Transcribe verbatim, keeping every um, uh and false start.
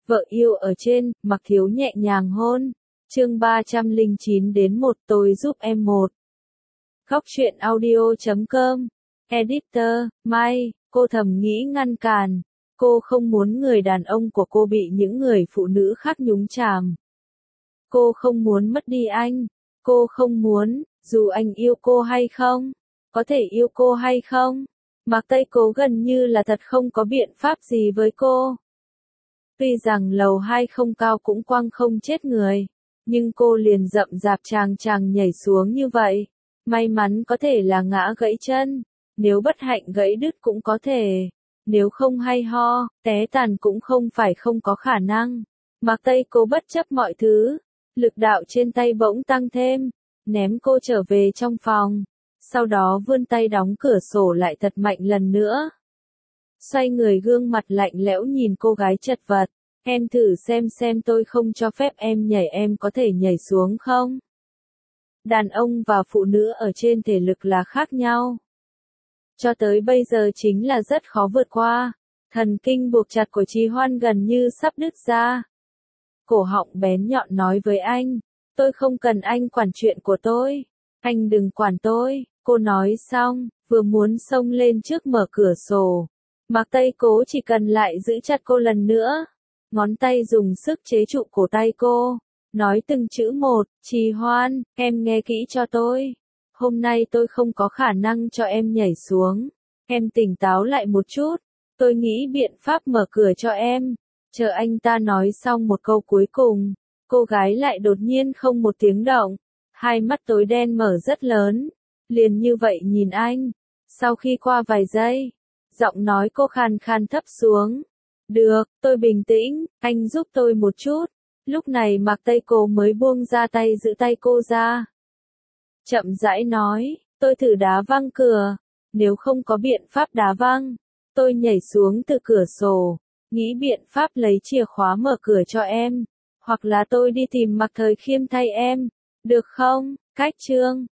Vợ yêu ở trên, Mặc Thiếu nhẹ nhàng hôn. Chương ba trăm lẻ chín đến một tôi giúp em một. Góc truyện audio chấm com. Editor, Mai, cô thầm nghĩ ngăn cản. Cô không muốn người đàn ông của cô bị những người phụ nữ khác nhúng chàm. Cô không muốn mất đi anh. Cô không muốn, dù anh yêu cô hay không, có thể yêu cô hay không. Mạc Tây Cố gần như là thật không có biện pháp gì với cô. Tuy rằng lầu hai không cao cũng quăng không chết người, nhưng cô liền rậm rạp chàng chàng nhảy xuống như vậy. May mắn có thể là ngã gãy chân, nếu bất hạnh gãy đứt cũng có thể, nếu không hay ho, té tàn cũng không phải không có khả năng. Mạc Tây Cố bất chấp mọi thứ, lực đạo trên tay bỗng tăng thêm, ném cô trở về trong phòng, sau đó vươn tay đóng cửa sổ lại thật mạnh lần nữa. Xoay người gương mặt lạnh lẽo nhìn cô gái chật vật, em thử xem xem tôi không cho phép em nhảy em có thể nhảy xuống không? Đàn ông và phụ nữ ở trên thể lực là khác nhau. Cho tới bây giờ chính là rất khó vượt qua, thần kinh buộc chặt của Trì Hoan gần như sắp đứt ra. Cổ họng bén nhọn nói với anh, tôi không cần anh quản chuyện của tôi, anh đừng quản tôi, cô nói xong, vừa muốn xông lên trước mở cửa sổ. Mạc Tây Cố chỉ cần lại giữ chặt cô lần nữa, ngón tay dùng sức chế trụ cổ tay cô, nói từng chữ một, Trì Hoan, em nghe kỹ cho tôi, hôm nay tôi không có khả năng cho em nhảy xuống, em tỉnh táo lại một chút, tôi nghĩ biện pháp mở cửa cho em. Chờ anh ta nói xong một câu cuối cùng, cô gái lại đột nhiên không một tiếng động, hai mắt tối đen mở rất lớn, liền như vậy nhìn anh. Sau khi qua vài giây, giọng nói cô khàn khàn thấp xuống. Được, tôi bình tĩnh, anh giúp tôi một chút. Lúc này Mạc Tây Cố mới buông ra tay giữ tay cô ra. Chậm rãi nói, tôi thử đá văng cửa, nếu không có biện pháp đá văng, tôi nhảy xuống từ cửa sổ, nghĩ biện pháp lấy chìa khóa mở cửa cho em, hoặc là tôi đi tìm Mạc Thời Khiêm thay em, được không? Cách chương